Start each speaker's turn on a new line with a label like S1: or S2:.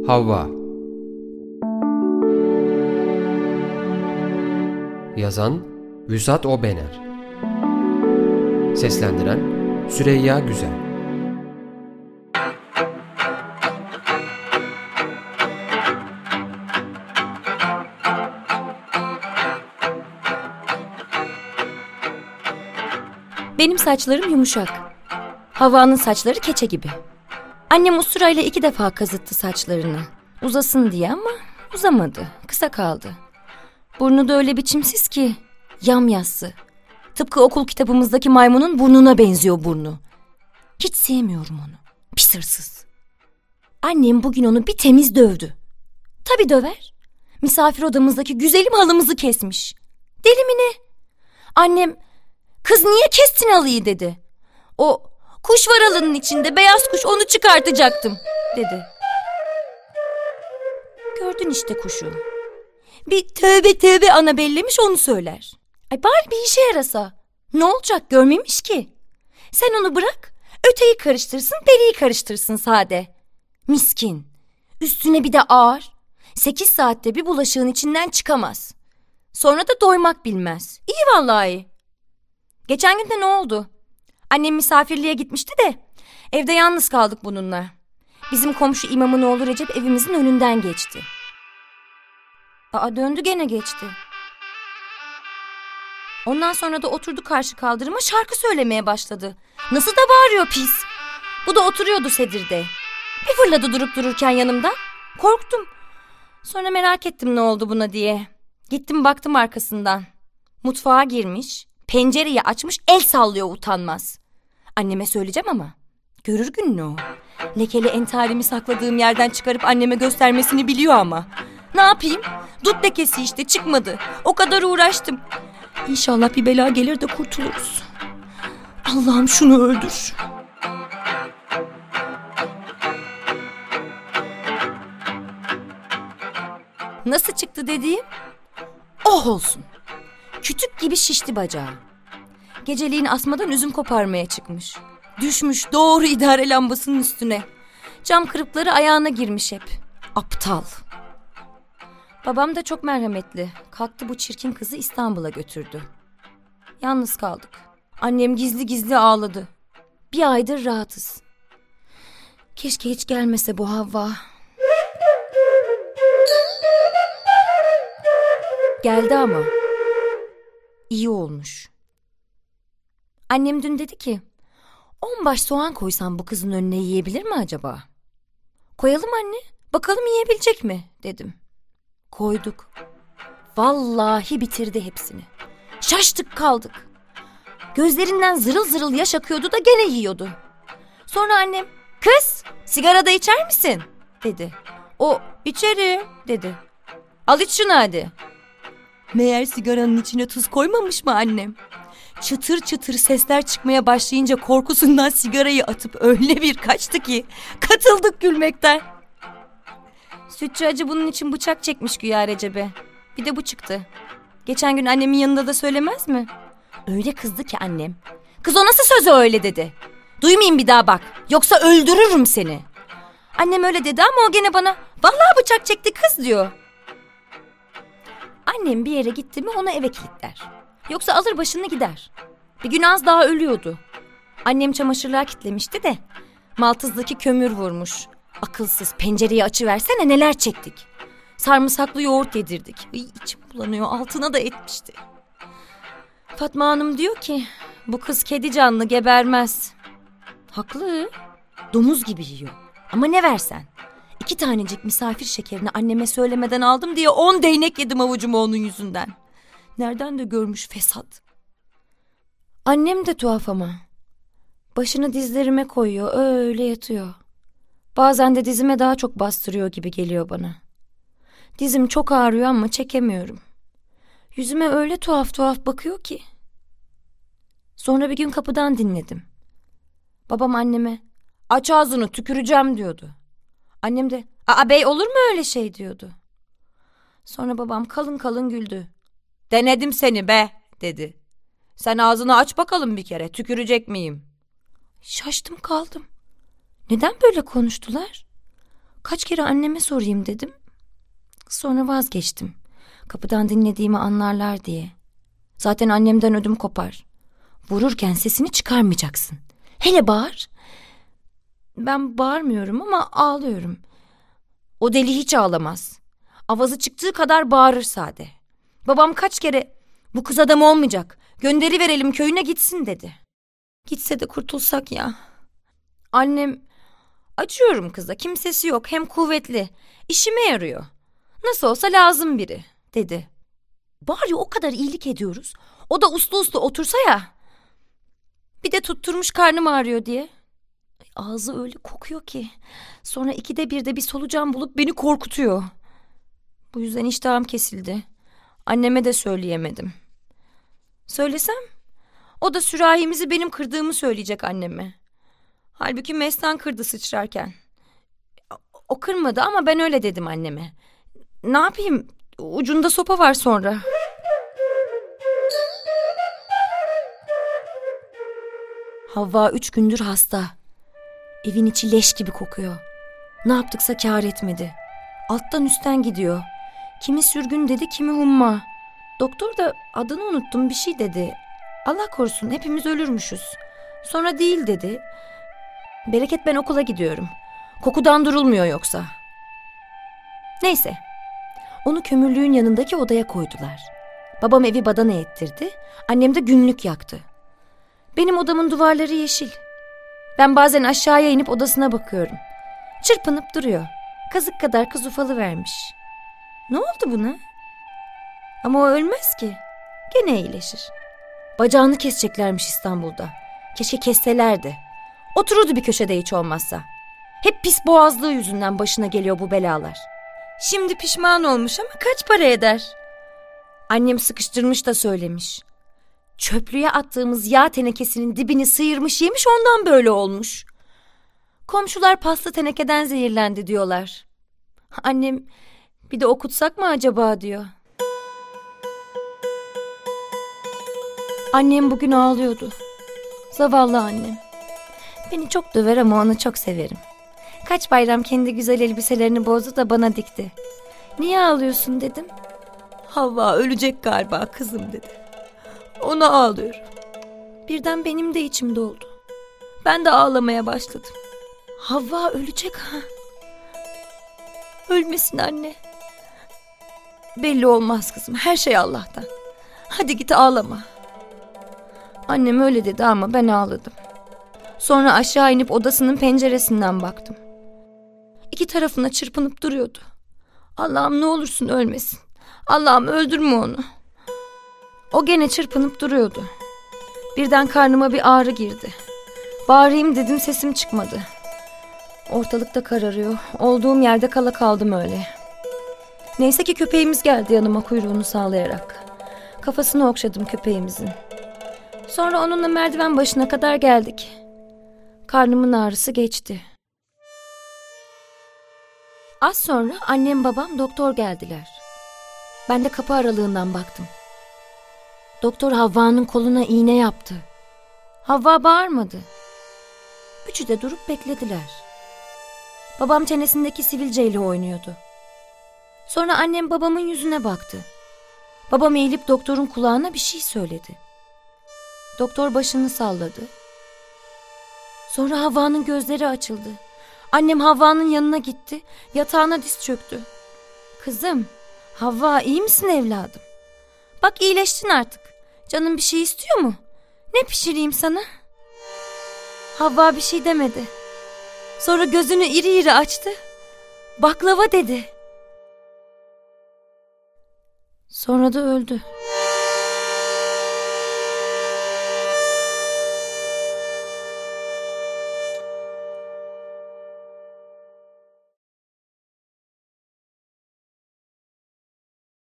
S1: Havva. Yazan Vüsat Obener. Seslendiren Süreyya Güzel.
S2: Benim saçlarım yumuşak. Havva'nın saçları keçe gibi. Annem usturayla 2 defa kazıttı saçlarını. Uzasın diye ama uzamadı. Kısa kaldı. Burnu da öyle biçimsiz ki yamyassı. Tıpkı okul kitabımızdaki maymunun burnuna benziyor burnu. Hiç sevmiyorum onu. Pis hırsız. Annem bugün onu bir temiz dövdü. Tabii döver. Misafir odamızdaki güzelim halımızı kesmiş. Deli mi ne? Annem, "Kız niye kestin halıyı?" dedi. "O kuş var halının içinde, beyaz kuş, onu çıkartacaktım," dedi. Gördün işte kuşu. Bir tövbe tövbe ana bellemiş, onu söyler. Ay bari bir işe yarasa. Ne olacak, görmemiş ki. Sen onu bırak, öteyi karıştırsın, beriyi karıştırsın sade. Miskin. Üstüne bir de ağır. 8 saatte bir bulaşığın içinden çıkamaz. Sonra da doymak bilmez. İyi vallahi. Geçen gün de ne oldu? Annem misafirliğe gitmişti de evde yalnız kaldık bununla. Bizim komşu imamın oğlu Recep evimizin önünden geçti. Döndü gene geçti. Ondan sonra da oturdu karşı kaldırıma, şarkı söylemeye başladı. Nasıl da bağırıyor pis. Bu da oturuyordu sedirde. Bir fırladı durup dururken yanımda. Korktum. Sonra merak ettim ne oldu buna diye. Gittim baktım arkasından. Mutfağa girmiş, pencereyi açmış, el sallıyor utanmaz. Anneme söyleyeceğim ama görür gününü o. Lekeli entarimi sakladığım yerden çıkarıp anneme göstermesini biliyor ama. Ne yapayım? Dut lekesi işte, çıkmadı. O kadar uğraştım. İnşallah bir bela gelir de kurtuluruz. Allah'ım şunu öldür. Nasıl çıktı dediğim? Oh olsun. Kütük gibi şişti bacağı. Geceliğin asmadan üzüm koparmaya çıkmış. Düşmüş doğru idare lambasının üstüne. Cam kırıkları ayağına girmiş hep. Aptal. Babam da çok merhametli. Kalktı bu çirkin kızı İstanbul'a götürdü. Yalnız kaldık. Annem gizli gizli ağladı. Bir aydır rahatız. Keşke hiç gelmese bu Havva. Geldi ama. İyi olmuş. Annem dün dedi ki, 10 baş soğan koysam bu kızın önüne yiyebilir mi acaba? Koyalım anne, bakalım yiyebilecek mi dedim. Koyduk. Vallahi bitirdi hepsini. Şaştık kaldık. Gözlerinden zırıl zırıl yaş akıyordu da gene yiyordu. Sonra annem, "Kız, sigara da içer misin?" dedi. O, "İçerim," dedi. "Al iç şunu hadi." Meğer sigaranın içine tuz koymamış mı annem? Çıtır çıtır sesler çıkmaya başlayınca korkusundan sigarayı atıp öyle bir kaçtı ki katıldık gülmekten. Sütçü hacı bunun için bıçak çekmiş güya Recep'e. Bir de bu çıktı. Geçen gün annemin yanında da söylemez mi? Öyle kızdı ki annem. "Kız o nasıl sözü öyle?" dedi. "Duymayayım bir daha bak, yoksa öldürürüm seni." Annem öyle dedi ama o gene bana, "Vallahi bıçak çekti kız," diyor. Annem bir yere gitti mi onu eve kilitler. Yoksa alır başını gider. Bir gün az daha ölüyordu. Annem çamaşırlığa kilitlemişti de maltızdaki kömür vurmuş. Akılsız, pencereyi açıversene neler çektik. Sarımsaklı yoğurt yedirdik. İçim bulanıyor, altına da etmişti. Fatma Hanım diyor ki, "Bu kız kedi canlı, gebermez." Haklı. Domuz gibi yiyor. Ama ne versen. 2 tanecik misafir şekerini anneme söylemeden aldım diye 10 değnek yedim avucuma onun yüzünden. Nereden de görmüş fesat. Annem de tuhaf ama. Başını dizlerime koyuyor, öyle yatıyor. Bazen de dizime daha çok bastırıyor gibi geliyor bana. Dizim çok ağrıyor ama çekemiyorum. Yüzüme öyle tuhaf tuhaf bakıyor ki. Sonra bir gün kapıdan dinledim. Babam anneme, "Aç ağzını, tüküreceğim," diyordu. Annem de, "Aa bey, olur mu öyle şey?" diyordu. Sonra babam kalın kalın güldü. "Denedim seni be," dedi. "Sen ağzını aç bakalım bir kere, tükürecek miyim?" Şaştım kaldım. Neden böyle konuştular? Kaç kere anneme sorayım dedim. Sonra vazgeçtim. Kapıdan dinlediğimi anlarlar diye. Zaten annemden ödüm kopar. Vururken sesini çıkarmayacaksın. Hele bağır. Ben bağırmıyorum ama ağlıyorum. O deli hiç ağlamaz. Avazı çıktığı kadar bağırır sade. Babam kaç kere bu kız adam olmayacak, gönderiverelim köyüne gitsin dedi. Gitse de kurtulsak ya. Annem, acıyorum kıza, kimsesi yok, hem kuvvetli, işime yarıyor. Nasıl olsa lazım biri dedi. Bari o kadar iyilik ediyoruz. O da uslu uslu otursa ya. Bir de tutturmuş karnım ağrıyor diye. Ağzı öyle kokuyor ki. Sonra 2'de 1'de bir solucan bulup beni korkutuyor. Bu yüzden iştahım kesildi. Anneme de söyleyemedim. Söylesem o da sürahimizi benim kırdığımı söyleyecek anneme. Halbuki Mestan kırdı sıçrarken. O kırmadı ama ben öyle dedim anneme. Ne yapayım? Ucunda sopa var sonra. Havva 3 gündür hasta. Evin içi leş gibi kokuyor. Ne yaptıksa kâr etmedi. Alttan üstten gidiyor. Kimi sürgün dedi, kimi humma. Doktor da adını unuttum bir şey dedi. Allah korusun hepimiz ölürmüşüz. Sonra değil dedi. Bereket ben okula gidiyorum. Kokudan durulmuyor yoksa. Neyse. Onu kömürlüğün yanındaki odaya koydular. Babam evi badana ettirdi. Annem de günlük yaktı. Benim odamın duvarları yeşil. Ben bazen aşağıya inip odasına bakıyorum. Çırpınıp duruyor. Kazık kadar kız ufalı vermiş. Ne oldu buna? Ama o ölmez ki. Gene iyileşir. Bacağını keseceklermiş İstanbul'da. Keşke kesselerdi. Otururdu bir köşede hiç olmazsa. Hep pis boğazlığı yüzünden başına geliyor bu belalar. Şimdi pişman olmuş ama kaç para eder? Annem sıkıştırmış da söylemiş. Çöplüğe attığımız yağ tenekesinin dibini sıyırmış yemiş, ondan böyle olmuş. Komşular paslı tenekeden zehirlendi diyorlar. Annem bir de okutsak mı acaba diyor. Annem bugün ağlıyordu. Zavallı annem. Beni çok döver ama onu çok severim. Kaç bayram kendi güzel elbiselerini bozdu da bana dikti. Niye ağlıyorsun dedim. Havva ölecek galiba kızım dedi. Ona ağlıyorum. Birden benim de içim doldu. Ben de ağlamaya başladım. Havva ölecek ha. Ölmesin anne. Belli olmaz kızım, her şey Allah'tan. Hadi git ağlama. Annem öyle dedi ama ben ağladım. Sonra aşağı inip odasının penceresinden baktım. 2 tarafına çırpınıp duruyordu. Allah'ım ne olursun ölmesin. Allah'ım öldürme onu. O gene çırpınıp duruyordu. Birden karnıma bir ağrı girdi. Bağırayım dedim, sesim çıkmadı. Ortalıkta kararıyor. Olduğum yerde kala kaldım öyle. Neyse ki köpeğimiz geldi yanıma kuyruğunu sallayarak. Kafasını okşadım köpeğimizin. Sonra onunla merdiven başına kadar geldik. Karnımın ağrısı geçti. Az sonra annem babam doktor geldiler. Ben de kapı aralığından baktım. Doktor Havva'nın koluna iğne yaptı. Havva bağırmadı. Üçü de durup beklediler. Babam çenesindeki sivilceyle oynuyordu. Sonra annem babamın yüzüne baktı. Babam eğilip doktorun kulağına bir şey söyledi. Doktor başını salladı. Sonra Havva'nın gözleri açıldı. Annem Havva'nın yanına gitti. Yatağına diz çöktü. Kızım, Havva iyi misin evladım? Bak iyileştin artık. Canın bir şey istiyor mu? Ne pişireyim sana? Havva bir şey demedi. Sonra gözünü iri iri açtı. Baklava dedi. Sonra da öldü.